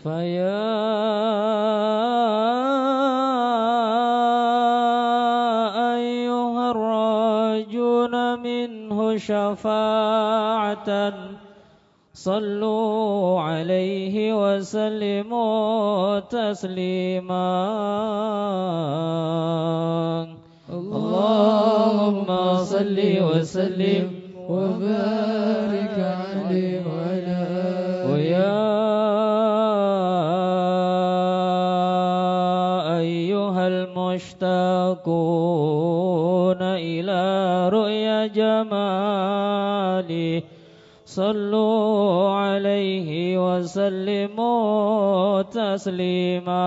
فيا أيها الراجون منه شفاعة صلوا عليه وسلموا تسليما اللهم صل وسلم وبارك عليه وعلى آله ويا أيها المشتاقون إلى رؤيا جماله صلوا عليه وسلموا تسليما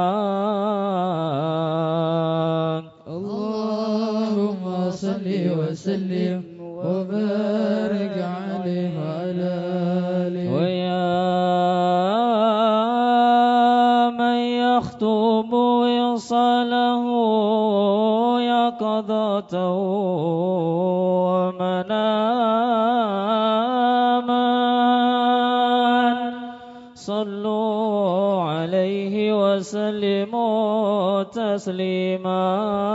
اللهم صل وسلم وبارك عليه وعلى آله ويا من يخطب وصاله يقظته ومناما صلوا عليه وسلموا تسليما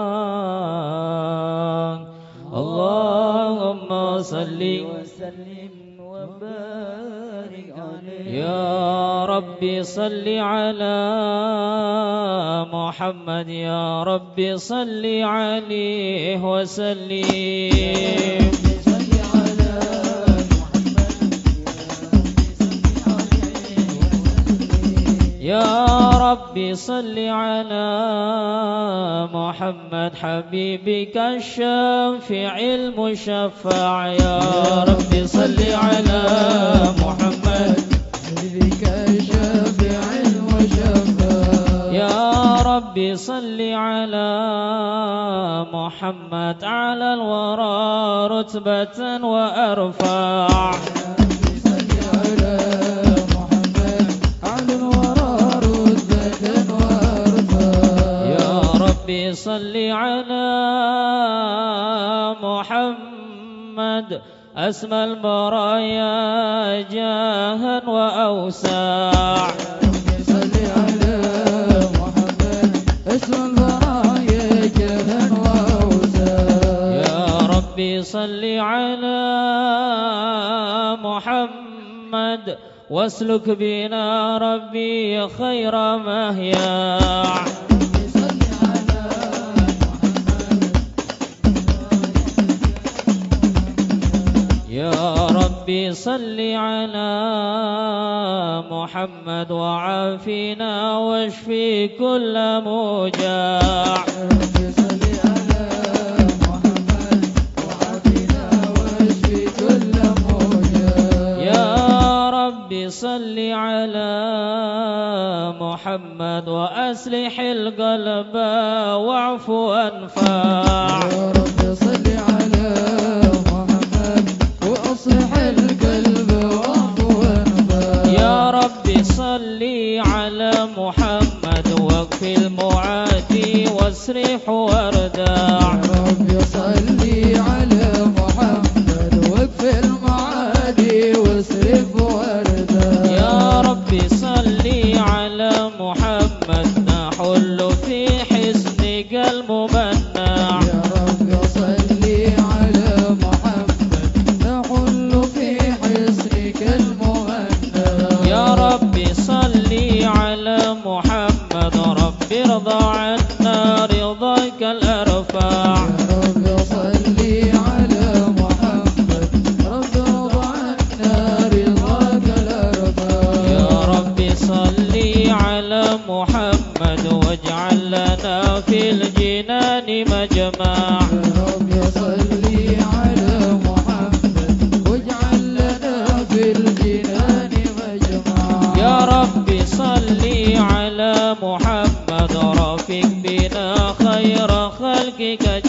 اللهم صل وسلم وبارك عليه يا ربي صل على محمد يا ربي صل عليه وسلم يا ربي صل على محمد حبيبك الشافع المشفع يا ربي صل على محمد حبيبك الشافع المشفع يا ربي صل على محمد على الورى رتبة وأرفع صل على محمد أسمى البرايا جاها وأوسع صل على محمد أسمى البرايا جاها وأوسع يا ربي صل على محمد واسلك بنا ربي خير مهياع يا ربي صل على محمد وعافنا واشفي كل موجاع صل على محمد وعافنا واشفي كل موجاع يا ربي صل على محمد وأصلح القلب واعف وانفع يا رب صل على محمد وأصلح القلب واعف وانفع يا ربي صل على محمد واكفي المعادي واسرح واردع يا رب صل على محمد واكفي المعادي واسرف واردع يا ربي صل على محمد نحل في حسنك الممنع يا رب صل على محمد نحل في حسنك الممنع يا ربي صل على محمد ربي ارضى عنا رضاك الأرفع يا رب صل على محمد رب ارضى عنا رضاك الأرفع يا ربي صل على محمد واجعل لنا في الجنان مجمع يا رب صل على محمد واجعل لنا في الجنان مجمع يا ربي صل على محمد رافق بنا خير خلقك